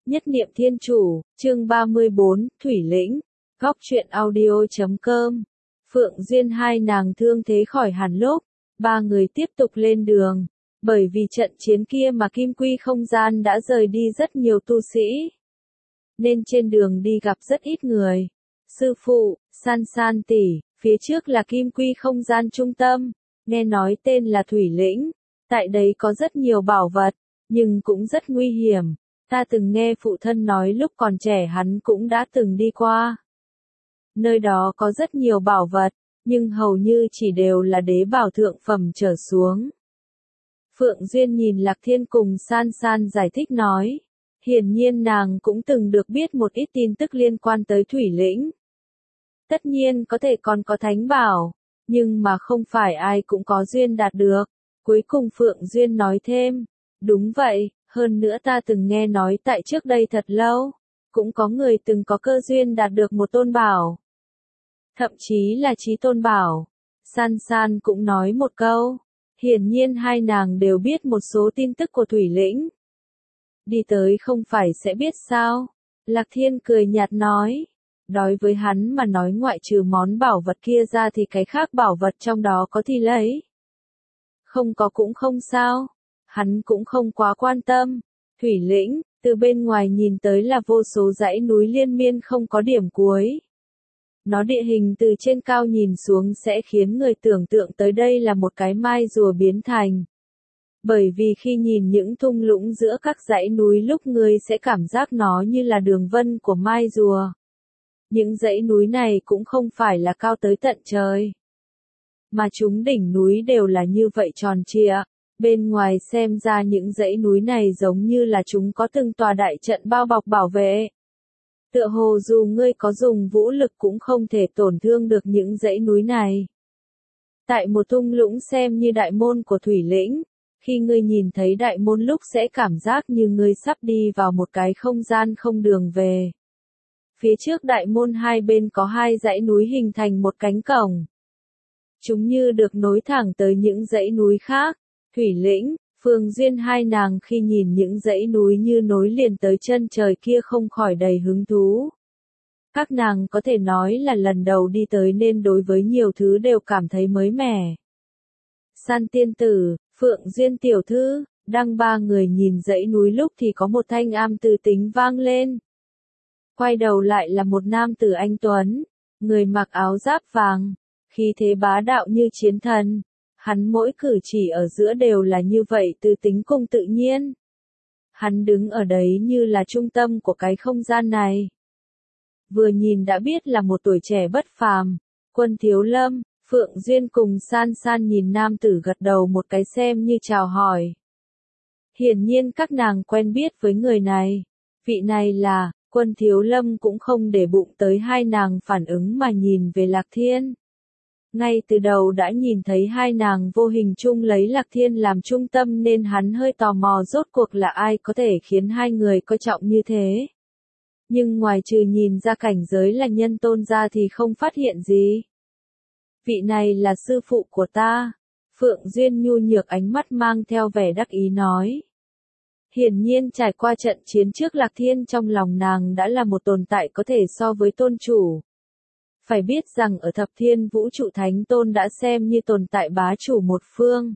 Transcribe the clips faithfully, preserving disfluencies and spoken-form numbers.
Nhất niệm thiên chủ, chương ba mươi bốn, Thủy Lĩnh, góc truyện audio.com. Phượng Duyên hai nàng thương thế khỏi hẳn lúc, ba người tiếp tục lên đường. Bởi vì trận chiến kia mà Kim Quy không gian đã rời đi rất nhiều tu sĩ. Nên trên đường đi gặp rất ít người. Sư phụ, San San tỷ, phía trước là Kim Quy không gian trung tâm, nghe nói tên là Thủy Lĩnh. Tại đấy có rất nhiều bảo vật, nhưng cũng rất nguy hiểm. Ta từng nghe phụ thân nói lúc còn trẻ hắn cũng đã từng đi qua. Nơi đó có rất nhiều bảo vật, nhưng hầu như chỉ đều là đế bảo thượng phẩm trở xuống. Phượng Duyên nhìn Lạc Thiên cùng San San giải thích nói. Hiển nhiên nàng cũng từng được biết một ít tin tức liên quan tới Thủy Lĩnh. Tất nhiên có thể còn có thánh bảo, nhưng mà không phải ai cũng có duyên đạt được. Cuối cùng Phượng Duyên nói thêm. Đúng vậy, hơn nữa ta từng nghe nói tại trước đây thật lâu, cũng có người từng có cơ duyên đạt được một tôn bảo. Thậm chí là chí tôn bảo. San San cũng nói một câu. Hiển nhiên hai nàng đều biết một số tin tức của Thủy Lĩnh. Đi tới không phải sẽ biết sao? Lạc Thiên cười nhạt nói. Đối với hắn mà nói ngoại trừ món bảo vật kia ra thì cái khác bảo vật trong đó có thì lấy. Không có cũng không sao. Hắn cũng không quá quan tâm. Thủy Lĩnh, từ bên ngoài nhìn tới là vô số dãy núi liên miên không có điểm cuối. Nó địa hình từ trên cao nhìn xuống sẽ khiến người tưởng tượng tới đây là một cái mai rùa biến thành. Bởi vì khi nhìn những thung lũng giữa các dãy núi lúc người sẽ cảm giác nó như là đường vân của mai rùa. Những dãy núi này cũng không phải là cao tới tận trời. Mà chúng đỉnh núi đều là như vậy tròn trịa. Bên ngoài xem ra những dãy núi này giống như là chúng có từng tòa đại trận bao bọc bảo vệ. Tựa hồ dù ngươi có dùng vũ lực cũng không thể tổn thương được những dãy núi này. Tại một thung lũng xem như đại môn của Thủy Lĩnh, khi ngươi nhìn thấy đại môn lúc sẽ cảm giác như ngươi sắp đi vào một cái không gian không đường về. Phía trước đại môn hai bên có hai dãy núi hình thành một cánh cổng. Chúng như được nối thẳng tới những dãy núi khác. Thủy Lĩnh, Phượng Duyên hai nàng khi nhìn những dãy núi như nối liền tới chân trời kia không khỏi đầy hứng thú. Các nàng có thể nói là lần đầu đi tới nên đối với nhiều thứ đều cảm thấy mới mẻ. San tiên tử, Phượng Duyên tiểu thư, đang ba người nhìn dãy núi lúc thì có một thanh âm từ tính vang lên. Quay đầu lại là một nam tử anh tuấn, người mặc áo giáp vàng, khí thế bá đạo như chiến thần. Hắn mỗi cử chỉ ở giữa đều là như vậy từ tính cùng tự nhiên. Hắn đứng ở đấy như là trung tâm của cái không gian này. Vừa nhìn đã biết là một tuổi trẻ bất phàm. Quân Thiếu Lâm, Phượng Duyên cùng San San nhìn nam tử gật đầu một cái xem như chào hỏi. Hiển nhiên các nàng quen biết với người này. Vị này là, Quân Thiếu Lâm cũng không để bụng tới hai nàng phản ứng mà nhìn về Lạc Thiên. Ngay từ đầu đã nhìn thấy hai nàng vô hình chung lấy Lạc Thiên làm trung tâm nên hắn hơi tò mò rốt cuộc là ai có thể khiến hai người coi trọng như thế. Nhưng ngoài trừ nhìn ra cảnh giới là nhân tôn ra thì không phát hiện gì. Vị này là sư phụ của ta. Phượng Duyên nhu nhược ánh mắt mang theo vẻ đắc ý nói. Hiển nhiên trải qua trận chiến trước Lạc Thiên trong lòng nàng đã là một tồn tại có thể so với tôn chủ. Phải biết rằng ở thập thiên vũ trụ thánh tôn đã xem như tồn tại bá chủ một phương.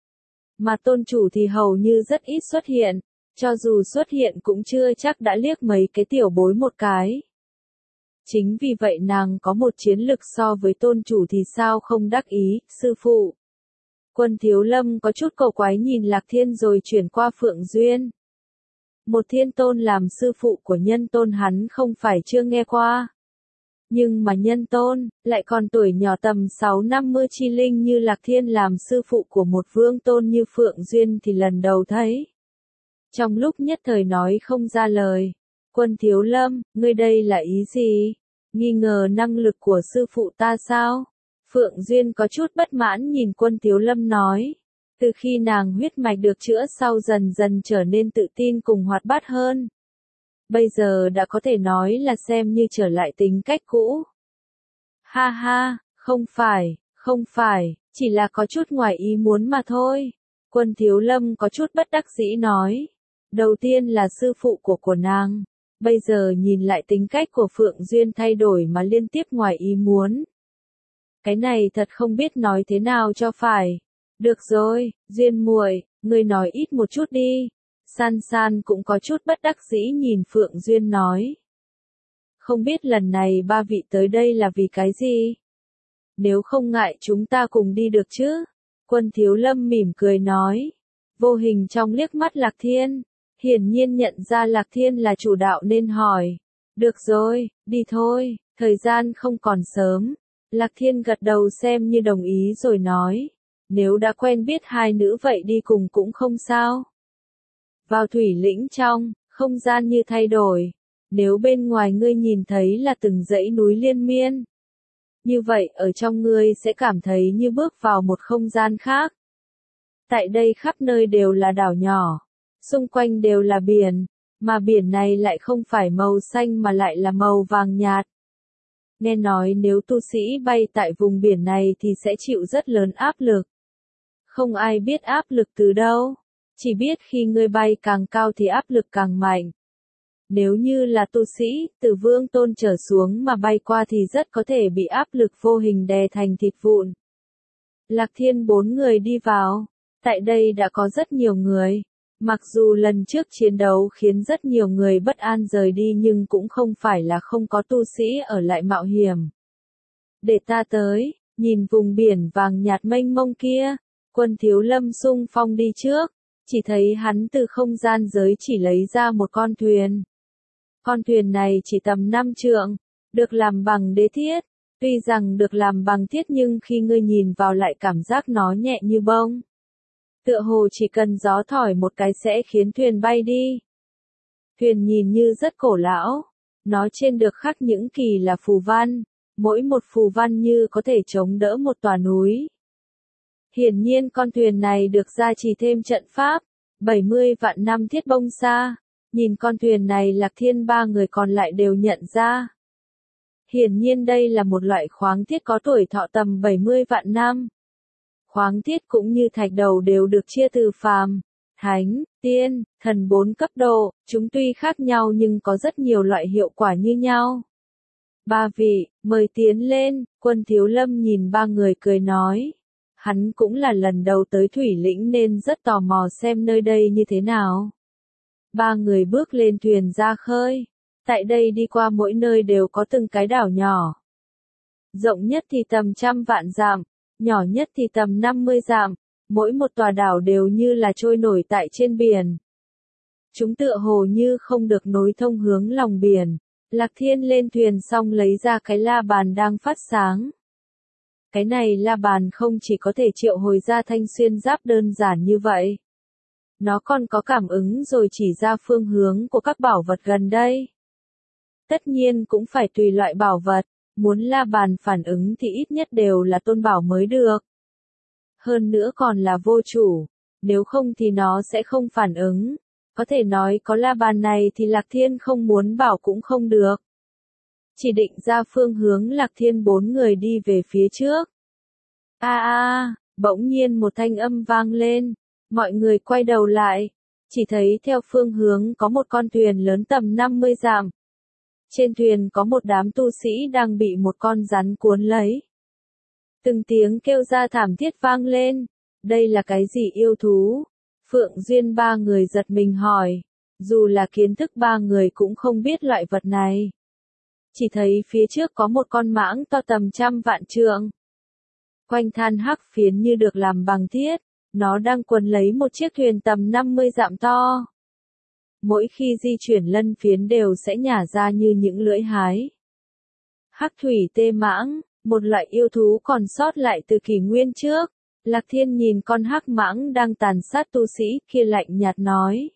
Mà tôn chủ thì hầu như rất ít xuất hiện, cho dù xuất hiện cũng chưa chắc đã liếc mấy cái tiểu bối một cái. Chính vì vậy nàng có một chiến lực so với tôn chủ thì sao không đắc ý, sư phụ. Quân Thiếu Lâm có chút cầu quái nhìn Lạc Thiên rồi chuyển qua Phượng Duyên. Một thiên tôn làm sư phụ của nhân tôn hắn không phải chưa nghe qua. Nhưng mà nhân tôn, lại còn tuổi nhỏ tầm sáu năm mươi chi linh như Lạc Thiên làm sư phụ của một vương tôn như Phượng Duyên thì lần đầu thấy. Trong lúc nhất thời nói không ra lời, Quân Thiếu Lâm, ngươi đây là ý gì? Nghi ngờ năng lực của sư phụ ta sao? Phượng Duyên có chút bất mãn nhìn Quân Thiếu Lâm nói. Từ khi nàng huyết mạch được chữa sau dần dần trở nên tự tin cùng hoạt bát hơn. Bây giờ đã có thể nói là xem như trở lại tính cách cũ. Ha ha, không phải, không phải, chỉ là có chút ngoài ý muốn mà thôi. Quân Thiếu Lâm có chút bất đắc dĩ nói. Đầu tiên là sư phụ của của nàng. Bây giờ nhìn lại tính cách của Phượng Duyên thay đổi mà liên tiếp ngoài ý muốn. Cái này thật không biết nói thế nào cho phải. Được rồi, Duyên muội, ngươi nói ít một chút đi. San San cũng có chút bất đắc dĩ nhìn Phượng Duyên nói. Không biết lần này ba vị tới đây là vì cái gì? Nếu không ngại chúng ta cùng đi được chứ? Quân Thiếu Lâm mỉm cười nói. Vô hình trong liếc mắt Lạc Thiên. Hiển nhiên nhận ra Lạc Thiên là chủ đạo nên hỏi. Được rồi, đi thôi, thời gian không còn sớm. Lạc Thiên gật đầu xem như đồng ý rồi nói. Nếu đã quen biết hai nữ vậy đi cùng cũng không sao. Vào thủy lĩnh trong, không gian như thay đổi. Nếu bên ngoài ngươi nhìn thấy là từng dãy núi liên miên. Như vậy ở trong ngươi sẽ cảm thấy như bước vào một không gian khác. Tại đây khắp nơi đều là đảo nhỏ. Xung quanh đều là biển. Mà biển này lại không phải màu xanh mà lại là màu vàng nhạt. Nghe nói nếu tu sĩ bay tại vùng biển này thì sẽ chịu rất lớn áp lực. Không ai biết áp lực từ đâu. Chỉ biết khi ngươi bay càng cao thì áp lực càng mạnh. Nếu như là tu sĩ, từ vương tôn trở xuống mà bay qua thì rất có thể bị áp lực vô hình đè thành thịt vụn. Lạc Thiên bốn người đi vào. Tại đây đã có rất nhiều người. Mặc dù lần trước chiến đấu khiến rất nhiều người bất an rời đi nhưng cũng không phải là không có tu sĩ ở lại mạo hiểm. Để ta tới, nhìn vùng biển vàng nhạt mênh mông kia, Quân Thiếu Lâm xung phong đi trước, chỉ thấy hắn từ không gian giới chỉ lấy ra một con thuyền. Con thuyền này chỉ tầm năm trượng, được làm bằng đế thiết, tuy rằng được làm bằng thiết nhưng khi ngươi nhìn vào lại cảm giác nó nhẹ như bông. Tựa hồ chỉ cần gió thổi một cái sẽ khiến thuyền bay đi. Thuyền nhìn như rất cổ lão, nó trên được khắc những kỳ là phù văn, mỗi một phù văn như có thể chống đỡ một tòa núi. Hiển nhiên con thuyền này được gia trì thêm trận pháp, bảy mươi vạn năm thiết bông xa, nhìn con thuyền này Lạc Thiên ba người còn lại đều nhận ra. Hiển nhiên đây là một loại khoáng thiết có tuổi thọ tầm bảy mươi vạn năm. Khoáng thiết cũng như thạch đầu đều được chia từ phàm, thánh, tiên, thần bốn cấp độ, chúng tuy khác nhau nhưng có rất nhiều loại hiệu quả như nhau. Ba vị, mời tiến lên, Quân Thiếu Lâm nhìn ba người cười nói. Hắn cũng là lần đầu tới thủy lĩnh nên rất tò mò xem nơi đây như thế nào. Ba người bước lên thuyền ra khơi. Tại đây đi qua mỗi nơi đều có từng cái đảo nhỏ. Rộng nhất thì tầm trăm vạn dặm, nhỏ nhất thì tầm năm mươi dặm, mỗi một tòa đảo đều như là trôi nổi tại trên biển. Chúng tựa hồ như không được nối thông hướng lòng biển. Lạc Thiên lên thuyền xong lấy ra cái la bàn đang phát sáng. Cái này la bàn không chỉ có thể triệu hồi ra thanh xuyên giáp đơn giản như vậy. Nó còn có cảm ứng rồi chỉ ra phương hướng của các bảo vật gần đây. Tất nhiên cũng phải tùy loại bảo vật, muốn la bàn phản ứng thì ít nhất đều là tôn bảo mới được. Hơn nữa còn là vô chủ, nếu không thì nó sẽ không phản ứng. Có thể nói có la bàn này thì Lạc Thiên không muốn bảo cũng không được. Chỉ định ra phương hướng Lạc Thiên bốn người đi về phía trước. A a, bỗng nhiên một thanh âm vang lên, mọi người quay đầu lại, chỉ thấy theo phương hướng có một con thuyền lớn tầm năm mươi dặm. Trên thuyền có một đám tu sĩ đang bị một con rắn cuốn lấy. Từng tiếng kêu ra thảm thiết vang lên, đây là cái gì yêu thú? Phượng Duyên ba người giật mình hỏi, dù là kiến thức ba người cũng không biết loại vật này. Chỉ thấy phía trước có một con mãng to tầm trăm vạn trượng. Quanh than hắc phiến như được làm bằng thiết, nó đang quấn lấy một chiếc thuyền tầm năm mươi dặm to. Mỗi khi di chuyển lân phiến đều sẽ nhả ra như những lưỡi hái. Hắc thủy tê mãng, một loại yêu thú còn sót lại từ kỷ nguyên trước. Lạc Thiên nhìn con hắc mãng đang tàn sát tu sĩ kia lạnh nhạt nói.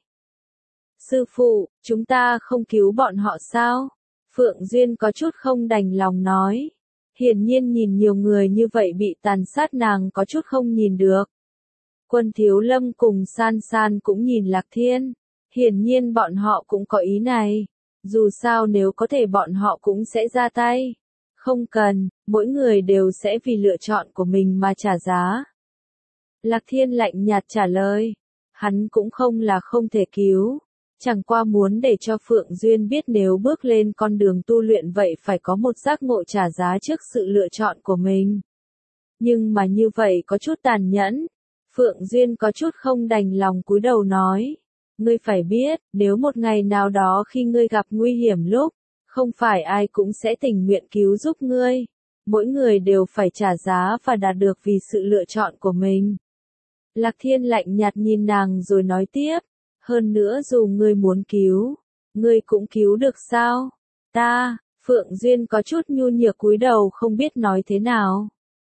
Sư phụ, chúng ta không cứu bọn họ sao? Phượng Duyên có chút không đành lòng nói. Hiển nhiên nhìn nhiều người như vậy bị tàn sát nàng có chút không nhìn được. Quân Thiếu Lâm cùng San San cũng nhìn Lạc Thiên. Hiển nhiên bọn họ cũng có ý này. Dù sao nếu có thể bọn họ cũng sẽ ra tay. Không cần, mỗi người đều sẽ vì lựa chọn của mình mà trả giá. Lạc Thiên lạnh nhạt trả lời. Hắn cũng không là không thể cứu. Chẳng qua muốn để cho Phượng Duyên biết nếu bước lên con đường tu luyện vậy phải có một giác ngộ trả giá trước sự lựa chọn của mình. Nhưng mà như vậy có chút tàn nhẫn. Phượng Duyên có chút không đành lòng cúi đầu nói. Ngươi phải biết, nếu một ngày nào đó khi ngươi gặp nguy hiểm lúc, không phải ai cũng sẽ tình nguyện cứu giúp ngươi. Mỗi người đều phải trả giá và đạt được vì sự lựa chọn của mình. Lạc Thiên lạnh nhạt nhìn nàng rồi nói tiếp. Hơn nữa dù ngươi muốn cứu, ngươi cũng cứu được sao? Ta, Phượng Duyên có chút nhu nhược cúi đầu không biết nói thế nào.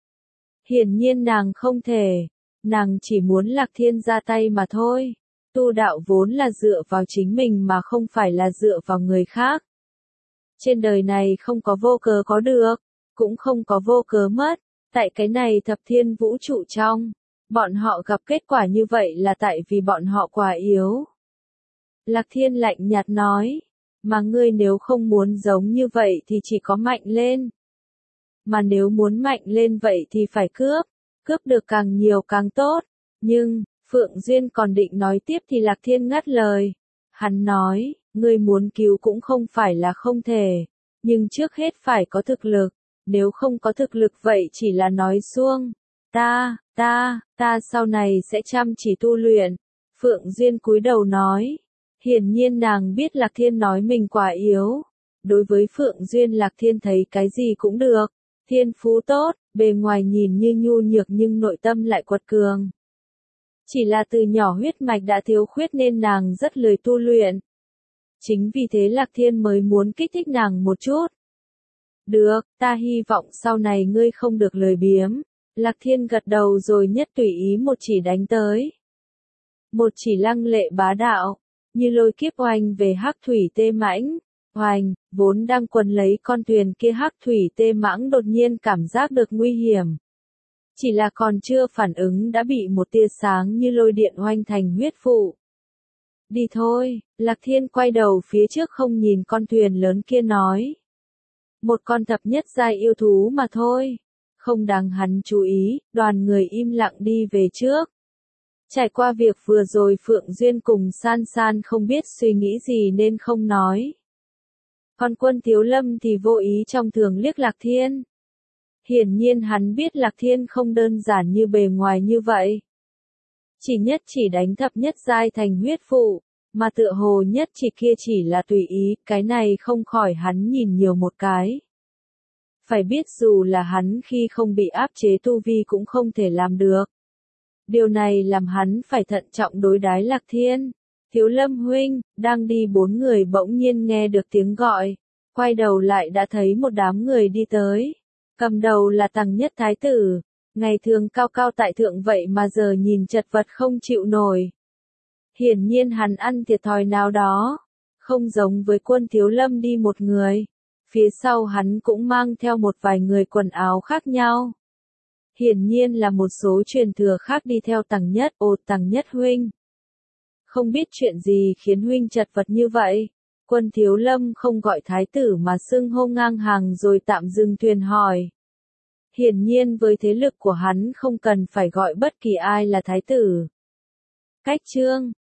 Hiển nhiên nàng không thể, nàng chỉ muốn Lạc Thiên ra tay mà thôi. Tu đạo vốn là dựa vào chính mình mà không phải là dựa vào người khác. Trên đời này không có vô cớ có được, cũng không có vô cớ mất, tại cái này thập thiên vũ trụ trong. Bọn họ gặp kết quả như vậy là tại vì bọn họ quá yếu. Lạc Thiên lạnh nhạt nói, mà ngươi nếu không muốn giống như vậy thì chỉ có mạnh lên. Mà nếu muốn mạnh lên vậy thì phải cướp, cướp được càng nhiều càng tốt. Nhưng, Phượng Duyên còn định nói tiếp thì Lạc Thiên ngắt lời. Hắn nói, ngươi muốn cứu cũng không phải là không thể, nhưng trước hết phải có thực lực, nếu không có thực lực vậy chỉ là nói suông. Ta, ta, ta sau này sẽ chăm chỉ tu luyện. Phượng Duyên cúi đầu nói. Hiển nhiên nàng biết Lạc Thiên nói mình quá yếu. Đối với Phượng Duyên Lạc Thiên thấy cái gì cũng được. Thiên phú tốt, bề ngoài nhìn như nhu nhược nhưng nội tâm lại quật cường. Chỉ là từ nhỏ huyết mạch đã thiếu khuyết nên nàng rất lười tu luyện. Chính vì thế Lạc Thiên mới muốn kích thích nàng một chút. Được, ta hy vọng sau này ngươi không được lười biếng. Lạc Thiên gật đầu rồi nhất tùy ý một chỉ đánh tới. Một chỉ lăng lệ bá đạo, như lôi kiếp oanh về hắc thủy tê mãnh. Oanh, vốn đang quấn lấy con thuyền kia hắc thủy tê mãng đột nhiên cảm giác được nguy hiểm. Chỉ là còn chưa phản ứng đã bị một tia sáng như lôi điện oanh thành huyết vụ. Đi thôi, Lạc Thiên quay đầu phía trước không nhìn con thuyền lớn kia nói. Một con thập nhất giai yêu thú mà thôi. Không đáng hắn chú ý, đoàn người im lặng đi về trước. Trải qua việc vừa rồi Phượng Duyên cùng San San không biết suy nghĩ gì nên không nói. Còn Quân Thiếu Lâm thì vô ý trong thường liếc Lạc Thiên. Hiển nhiên hắn biết Lạc Thiên không đơn giản như bề ngoài như vậy. Chỉ nhất chỉ đánh thập nhất giai thành huyết vụ, mà tựa hồ nhất chỉ kia chỉ là tùy ý, cái này không khỏi hắn nhìn nhiều một cái. Phải biết dù là hắn khi không bị áp chế tu vi cũng không thể làm được. Điều này làm hắn phải thận trọng đối đãi Lạc Thiên. Thiếu Lâm huynh, đang đi bốn người bỗng nhiên nghe được tiếng gọi. Quay đầu lại đã thấy một đám người đi tới. Cầm đầu là Tằng Nhất Thái tử. Ngày thường cao cao tại thượng vậy mà giờ nhìn chật vật không chịu nổi. Hiển nhiên hắn ăn thiệt thòi nào đó. Không giống với Quân Thiếu Lâm đi một người. Phía sau hắn cũng mang theo một vài người quần áo khác nhau. Hiển nhiên là một số truyền thừa khác đi theo Tằng Nhất. Ồ Tằng Nhất huynh. Không biết chuyện gì khiến huynh chật vật như vậy. Quân Thiếu Lâm không gọi thái tử mà xưng hô ngang hàng rồi tạm dừng thuyền hỏi. Hiển nhiên với thế lực của hắn không cần phải gọi bất kỳ ai là thái tử. Cách chương